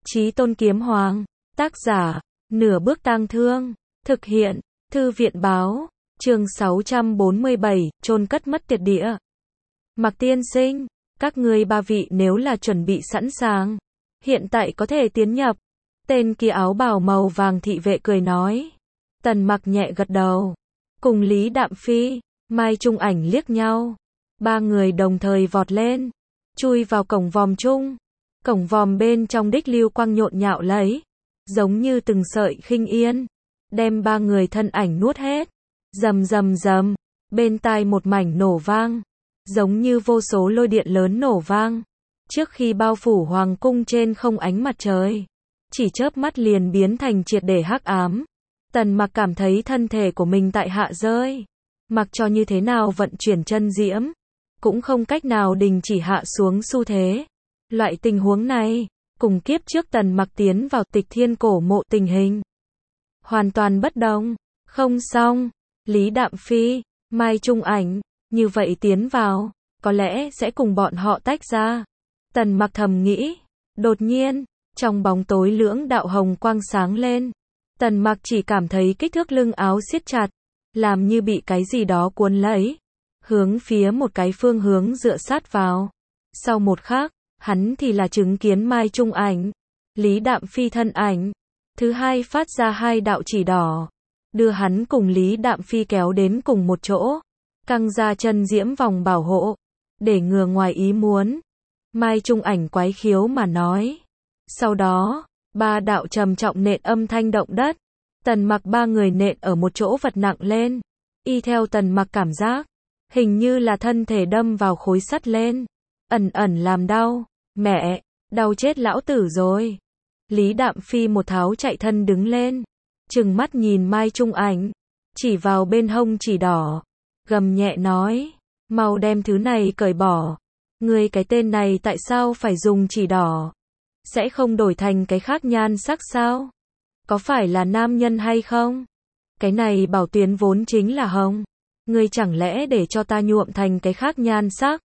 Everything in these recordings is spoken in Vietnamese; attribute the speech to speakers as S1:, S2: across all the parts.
S1: Chí Tôn Kiếm Hoàng, tác giả, Nửa Bước Tang Thương, thực hiện, Thư viện báo, chương 647, chôn cất mất tiệt địa. Mạc tiên sinh, các ngươi ba vị nếu là chuẩn bị sẵn sàng, hiện tại có thể tiến nhập. Tên kia áo bào màu vàng thị vệ cười nói. Tần Mặc nhẹ gật đầu, cùng Lý Đạm Phi, Mai Trung Ảnh liếc nhau. Ba người đồng thời vọt lên, chui vào cổng vòm chung. Cổng vòm bên trong đích lưu quang nhộn nhạo lấy, giống như từng sợi khinh yên, đem ba người thân ảnh nuốt hết. Rầm rầm rầm, bên tai một mảnh nổ vang, giống như vô số lôi điện lớn nổ vang, trước khi bao phủ hoàng cung trên không ánh mặt trời, chỉ chớp mắt liền biến thành triệt để hắc ám. Tần Mặc cảm thấy thân thể của mình tại hạ rơi, mặc cho như thế nào vận chuyển chân diễm, cũng không cách nào đình chỉ hạ xuống xu thế. Loại tình huống này, cùng kiếp trước Tần Mặc tiến vào Tịch Thiên cổ mộ tình hình hoàn toàn bất đồng. Không xong, Lý Đạm Phi, Mai Trung Ảnh, như vậy tiến vào, có lẽ sẽ cùng bọn họ tách ra. Tần Mặc thầm nghĩ. Đột nhiên, trong bóng tối lưỡng đạo hồng quang sáng lên. Tần Mặc chỉ cảm thấy kích thước lưng áo siết chặt, làm như bị cái gì đó cuốn lấy, hướng phía một cái phương hướng dựa sát vào. Sau một khắc, hắn thì là chứng kiến Mai Trung Ảnh, Lý Đạm Phi thân ảnh. Thứ hai phát ra hai đạo chỉ đỏ, đưa hắn cùng Lý Đạm Phi kéo đến cùng một chỗ, căng ra chân diễm vòng bảo hộ, để ngừa ngoài ý muốn. Mai Trung Ảnh quái khiếu mà nói. Sau đó, ba đạo trầm trọng nện âm thanh động đất. Tần Mặc ba người nện ở một chỗ vật nặng lên. Y theo Tần Mặc cảm giác, hình như là thân thể đâm vào khối sắt lên, ẩn ẩn làm đau. Mẹ, đau chết lão tử rồi. Lý Đạm Phi một tháo chạy thân đứng lên, trừng mắt nhìn Mai Trung Ảnh, chỉ vào bên hông chỉ đỏ, gầm nhẹ nói, mau đem thứ này cởi bỏ. Ngươi cái tên này tại sao phải dùng chỉ đỏ? Sẽ không đổi thành cái khác nhan sắc sao? Có phải là nam nhân hay không? Cái này bảo tuyến vốn chính là hồng, ngươi chẳng lẽ để cho ta nhuộm thành cái khác nhan sắc?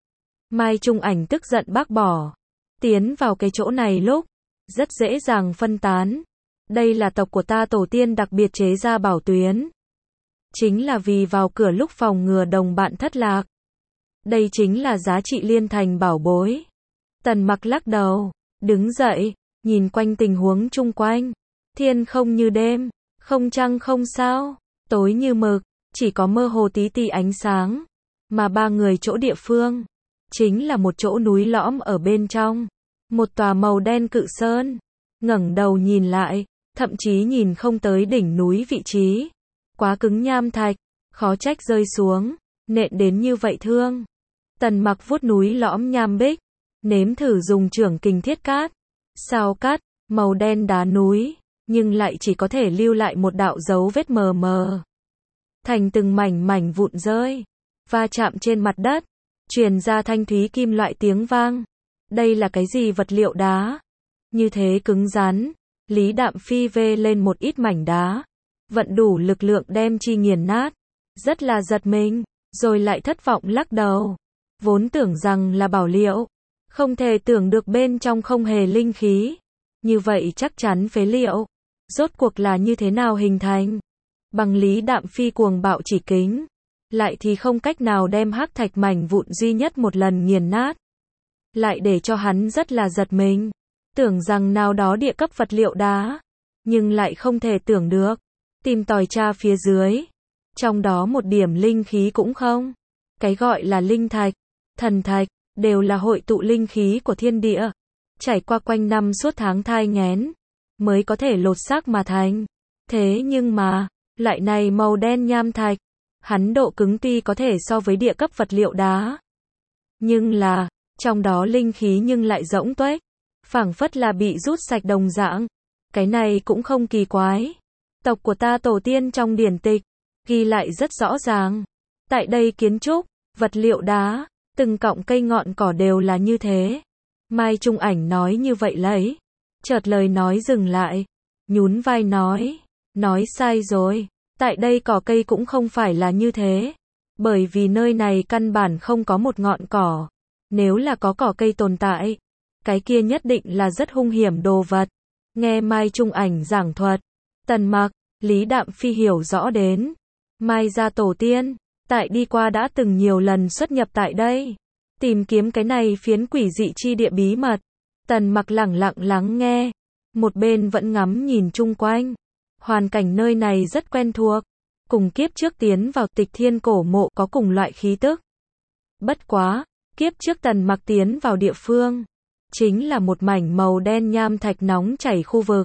S1: Mai Trung Ảnh tức giận bác bỏ. Tiến vào cái chỗ này lúc, rất dễ dàng phân tán. Đây là tộc của ta tổ tiên đặc biệt chế ra bảo tuyến. Chính là vì vào cửa lúc phòng ngừa đồng bạn thất lạc. Đây chính là giá trị liên thành bảo bối. Tần Mặc lắc đầu, đứng dậy, nhìn quanh tình huống chung quanh. Thiên không như đêm, không trăng không sao, tối như mực, chỉ có mơ hồ tí ti ánh sáng. Mà ba người chỗ địa phương, chính là một chỗ núi lõm ở bên trong. Một tòa màu đen cự sơn. Ngẩng đầu nhìn lại, thậm chí nhìn không tới đỉnh núi vị trí. Quá cứng nham thạch, khó trách rơi xuống, nện đến như vậy thương. Tần Mặc vuốt núi lõm nham bích, nếm thử dùng chưởng kình thiết cát. Sao cắt, màu đen đá núi, nhưng lại chỉ có thể lưu lại một đạo dấu vết mờ mờ. Thành từng mảnh mảnh vụn rơi, va chạm trên mặt đất, truyền ra thanh thúy kim loại tiếng vang. Đây là cái gì vật liệu đá? Như thế cứng rắn. Lý Đạm Phi vê lên một ít mảnh đá, vận đủ lực lượng đem chi nghiền nát. Rất là giật mình, rồi lại thất vọng lắc đầu. Vốn tưởng rằng là bảo liệu, không thể tưởng được bên trong không hề linh khí. Như vậy chắc chắn phế liệu. Rốt cuộc là như thế nào hình thành? Bằng Lý Đạm Phi cuồng bạo chỉ kính, lại thì không cách nào đem hắc thạch mảnh vụn duy nhất một lần nghiền nát. Lại để cho hắn rất là giật mình. Tưởng rằng nào đó địa cấp vật liệu đá, nhưng lại không thể tưởng được. Tìm tòi tra phía dưới, trong đó một điểm linh khí cũng không. Cái gọi là linh thạch, thần thạch, đều là hội tụ linh khí của thiên địa. Trải qua quanh năm suốt tháng thai nghén, mới có thể lột xác mà thành. Thế nhưng mà, loại này màu đen nham thạch, hắn độ cứng tuy có thể so với địa cấp vật liệu đá, nhưng là, trong đó linh khí nhưng lại rỗng tuếch, phảng phất là bị rút sạch đồng dạng. Cái này cũng không kỳ quái. Tộc của ta tổ tiên trong điển tịch, ghi lại rất rõ ràng. Tại đây kiến trúc, vật liệu đá, từng cọng cây ngọn cỏ đều là như thế. Mai Trung Ảnh nói như vậy lấy. Chợt lời nói dừng lại. Nhún vai nói sai rồi. Tại đây cỏ cây cũng không phải là như thế. Bởi vì nơi này căn bản không có một ngọn cỏ. Nếu là có cỏ cây tồn tại, cái kia nhất định là rất hung hiểm đồ vật. Nghe Mai Trung Ảnh giảng thuật, Tần Mặc, Lý Đạm Phi hiểu rõ đến. Mai gia tổ tiên, tại đi qua đã từng nhiều lần xuất nhập tại đây. Tìm kiếm cái này phiến quỷ dị chi địa bí mật. Tần Mặc lẳng lặng lắng nghe. Một bên vẫn ngắm nhìn chung quanh. Hoàn cảnh nơi này rất quen thuộc. Cùng kiếp trước tiến vào Tịch Thiên cổ mộ có cùng loại khí tức. Bất quá, kiếp trước Tần Mặc tiến vào địa phương. Chính là một mảnh màu đen nham thạch nóng chảy khu vực.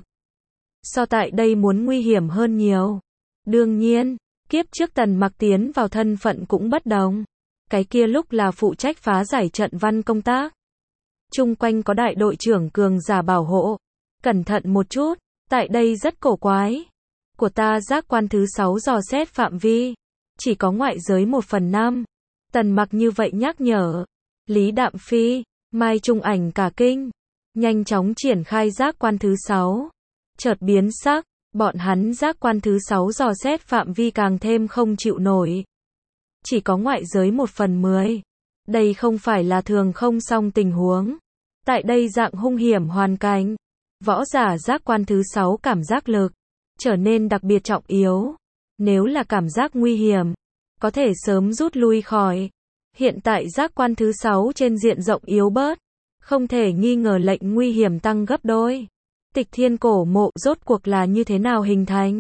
S1: So tại đây muốn nguy hiểm hơn nhiều. Đương nhiên, kiếp trước Tần Mặc tiến vào thân phận cũng bất đồng. Cái kia lúc là phụ trách phá giải trận văn công tác. Chung quanh có đại đội trưởng cường giả bảo hộ. Cẩn thận một chút, tại đây rất cổ quái. Của ta giác quan thứ 6 dò xét phạm vi. Chỉ có ngoại giới 1/5. Tần Mặc như vậy nhắc nhở. Lý Đạm Phi, Mai Trung Ảnh cả kinh. Nhanh chóng triển khai giác quan thứ 6. Chợt biến sắc, bọn hắn giác quan thứ 6 dò xét phạm vi càng thêm không chịu nổi. Chỉ có ngoại giới 1/10. Đây không phải là thường không xong tình huống. Tại đây dạng hung hiểm hoàn cảnh, võ giả giác quan thứ 6 cảm giác lực trở nên đặc biệt trọng yếu. Nếu là cảm giác nguy hiểm, có thể sớm rút lui khỏi. Hiện tại giác quan thứ 6 trên diện rộng yếu bớt, không thể nghi ngờ lệnh nguy hiểm tăng gấp đôi. Tịch Thiên cổ mộ rốt cuộc là như thế nào hình thành?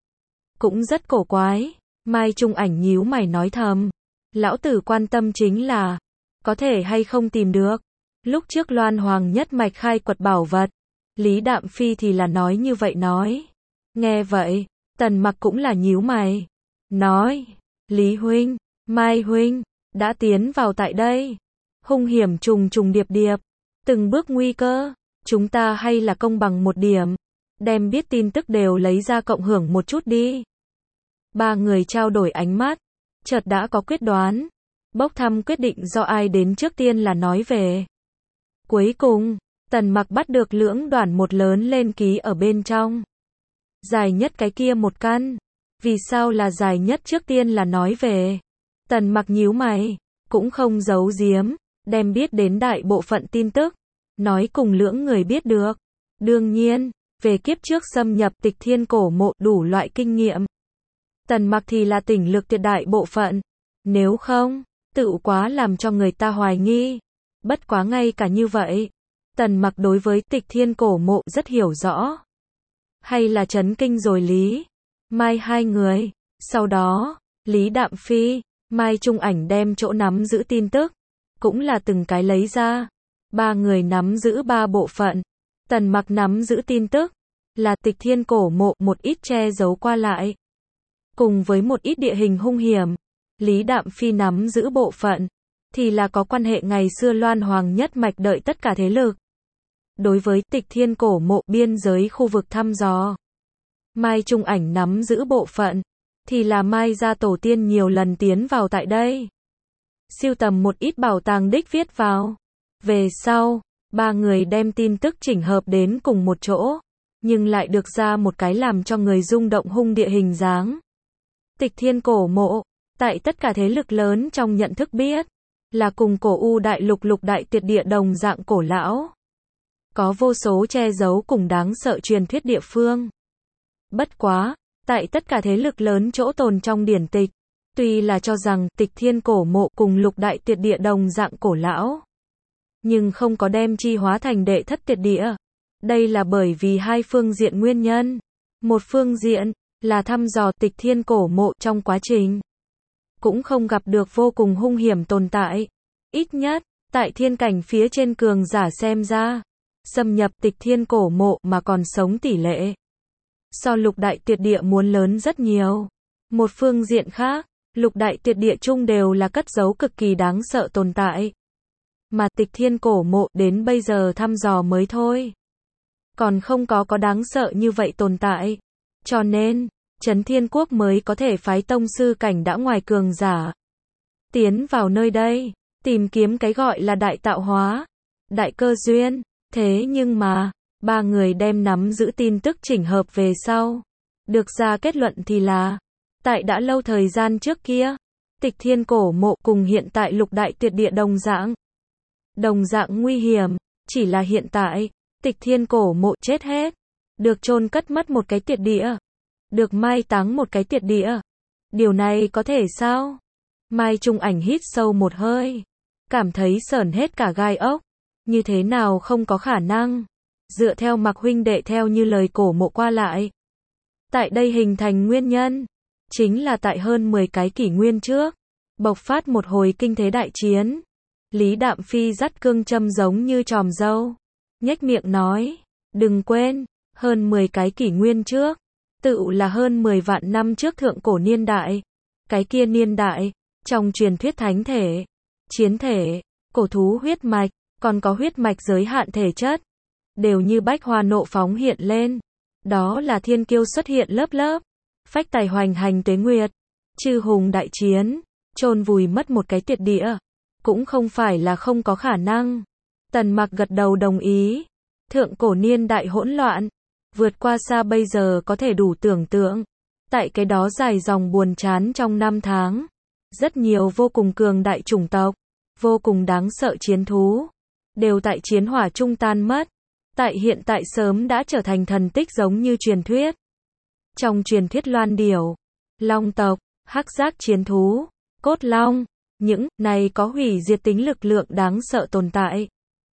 S1: Cũng rất cổ quái. Mai Trung Ảnh nhíu mày nói thầm. Lão tử quan tâm chính là, có thể hay không tìm được. Lúc trước Loan Hoàng nhất mạch khai quật bảo vật. Lý Đạm Phi thì là nói như vậy nói. Nghe vậy, Tần Mặc cũng là nhíu mày. Nói, Lý huynh, Mai huynh, đã tiến vào tại đây. Hung hiểm trùng trùng điệp điệp. Từng bước nguy cơ. Chúng ta hay là công bằng một điểm. Đem biết tin tức đều lấy ra cộng hưởng một chút đi. Ba người trao đổi ánh mắt. Chợt đã có quyết đoán. Bốc thăm quyết định do ai đến trước tiên là nói về. Cuối cùng, Tần Mặc bắt được lưỡng đoàn một lớn lên ký ở bên trong. Dài nhất cái kia một căn. Vì sao là dài nhất trước tiên là nói về. Tần Mặc nhíu mày, cũng không giấu giếm, đem biết đến đại bộ phận tin tức. Nói cùng lưỡng người biết được. Đương nhiên, về kiếp trước xâm nhập Tịch Thiên cổ mộ đủ loại kinh nghiệm. Tần Mặc thì là tỉnh lược tuyệt đại bộ phận. Nếu không, tự quá làm cho người ta hoài nghi. Bất quá ngay cả như vậy, Tần Mặc đối với Tịch Thiên cổ mộ rất hiểu rõ. Hay là chấn kinh rồi Lý, Mai hai người. Sau đó, Lý Đạm Phi, Mai Trung Ảnh đem chỗ nắm giữ tin tức, cũng là từng cái lấy ra. Ba người nắm giữ ba bộ phận. Tần Mặc nắm giữ tin tức, là Tịch Thiên cổ mộ một ít che giấu qua lại. Cùng với một ít địa hình hung hiểm. Lý Đạm Phi nắm giữ bộ phận, thì là có quan hệ ngày xưa Loan Hoàng nhất mạch đợi tất cả thế lực. Đối với Tịch Thiên cổ mộ biên giới khu vực thăm dò. Mai Trung Ảnh nắm giữ bộ phận, thì là Mai gia tổ tiên nhiều lần tiến vào tại đây. Siêu tầm một ít bảo tàng đích viết vào. Về sau, ba người đem tin tức chỉnh hợp đến cùng một chỗ, nhưng lại được ra một cái làm cho người rung động hung địa hình dáng. Tịch Thiên cổ mộ, tại tất cả thế lực lớn trong nhận thức biết, là cùng cổ U đại lục lục đại tuyệt địa đồng dạng cổ lão. Có vô số che giấu cùng đáng sợ truyền thuyết địa phương. Bất quá, tại tất cả thế lực lớn chỗ tồn trong điển tịch, tuy là cho rằng Tịch Thiên cổ mộ cùng lục đại tuyệt địa đồng dạng cổ lão, nhưng không có đem chi hóa thành đệ thất tuyệt địa. Đây là bởi vì hai phương diện nguyên nhân. Một phương diện, là thăm dò Tịch Thiên cổ mộ trong quá trình. Cũng không gặp được vô cùng hung hiểm tồn tại. Ít nhất, tại thiên cảnh phía trên cường giả xem ra, xâm nhập Tịch Thiên cổ mộ mà còn sống tỷ lệ. So lục đại tuyệt địa muốn lớn rất nhiều. Một phương diện khác, lục đại tuyệt địa chung đều là cất giấu cực kỳ đáng sợ tồn tại. Mà Tịch Thiên cổ mộ đến bây giờ thăm dò mới thôi. Còn không có đáng sợ như vậy tồn tại. Cho nên, Trấn Thiên Quốc mới có thể phái tông sư cảnh đã ngoài cường giả. Tiến vào nơi đây, tìm kiếm cái gọi là đại tạo hóa, đại cơ duyên. Thế nhưng mà, ba người đem nắm giữ tin tức chỉnh hợp về sau. Được ra kết luận thì là, tại đã lâu thời gian trước kia, Tịch Thiên cổ mộ cùng hiện tại lục đại tuyệt địa đồng dạng. Đồng dạng nguy hiểm, Chỉ là hiện tại, Tịch Thiên cổ mộ chết hết. Được chôn cất mất một cái tiệt địa. Được mai táng một cái tiệt địa. Điều này có thể sao? Mai Trung Ảnh hít sâu một hơi. Cảm thấy sởn hết cả gai ốc. Như thế nào không có khả năng. Dựa theo Mạc huynh đệ theo như lời cổ mộ qua lại. Tại đây hình thành nguyên nhân. Chính là tại hơn 10 cái kỷ nguyên trước. Bộc phát một hồi kinh thế đại chiến. Lý Đạm Phi dắt cương châm giống như tròm dâu. Nhếch miệng nói. Đừng quên. Hơn 10 cái kỷ nguyên trước. Tự là hơn 10 vạn năm trước thượng cổ niên đại. Cái kia niên đại. Trong truyền thuyết thánh thể. Chiến thể. Cổ thú huyết mạch. Còn có huyết mạch giới hạn thể chất. Đều như bách hoa nộ phóng hiện lên. Đó là thiên kiêu xuất hiện lớp lớp. Phách tài hoành hành tuế nguyệt. Chư hùng đại chiến. Chôn vùi mất một cái tiệt địa. Cũng không phải là không có khả năng. Tần Mặc gật đầu đồng ý. Thượng cổ niên đại hỗn loạn. Vượt qua xa bây giờ có thể đủ tưởng tượng. Tại cái đó dài dòng buồn chán trong năm tháng. Rất nhiều vô cùng cường đại chủng tộc. Vô cùng đáng sợ chiến thú. Đều tại chiến hỏa trung tan mất. Tại hiện tại sớm đã trở thành thần tích giống như truyền thuyết. Trong truyền thuyết loan điểu, long tộc, hắc giác chiến thú, cốt long, những này có hủy diệt tính lực lượng đáng sợ tồn tại.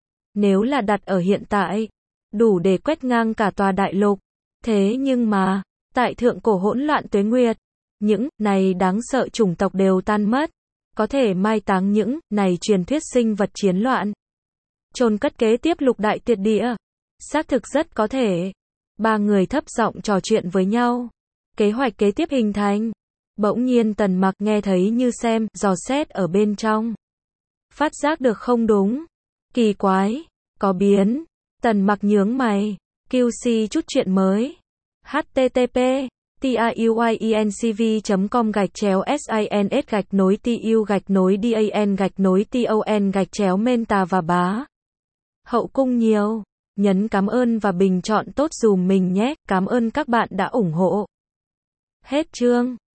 S1: Nếu là đặt ở hiện tại, đủ để quét ngang cả tòa đại lục. Thế nhưng mà, tại thượng cổ hỗn loạn tuế nguyệt, những này đáng sợ chủng tộc đều tan mất. Có thể mai táng những này truyền thuyết sinh vật chiến loạn. Chôn cất kế tiếp lục đại tiệt địa. Xác thực rất có thể. Ba người thấp giọng trò chuyện với nhau. Kế hoạch kế tiếp hình thành. Bỗng nhiên Tần Mặc nghe thấy như xem, dò xét ở bên trong. Phát giác được không đúng. Kỳ quái. Có biến. Tần Mặc nhướng mày. QC chút chuyện mới. http tiuyencv.com/sins-tu-dan-menta và bá. Hậu cung nhiều. Nhấn cảm ơn và bình chọn tốt dùm mình nhé. Cảm ơn các bạn đã ủng hộ. Hết chương.